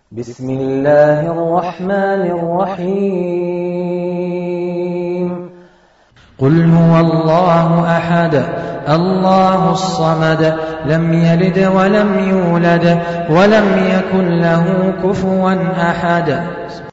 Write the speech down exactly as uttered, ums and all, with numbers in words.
بسم الله الرحمن الرحيم قل هو الله أحد الله الصمد لم يلد ولم يولد ولم يكن له كفوا أحد.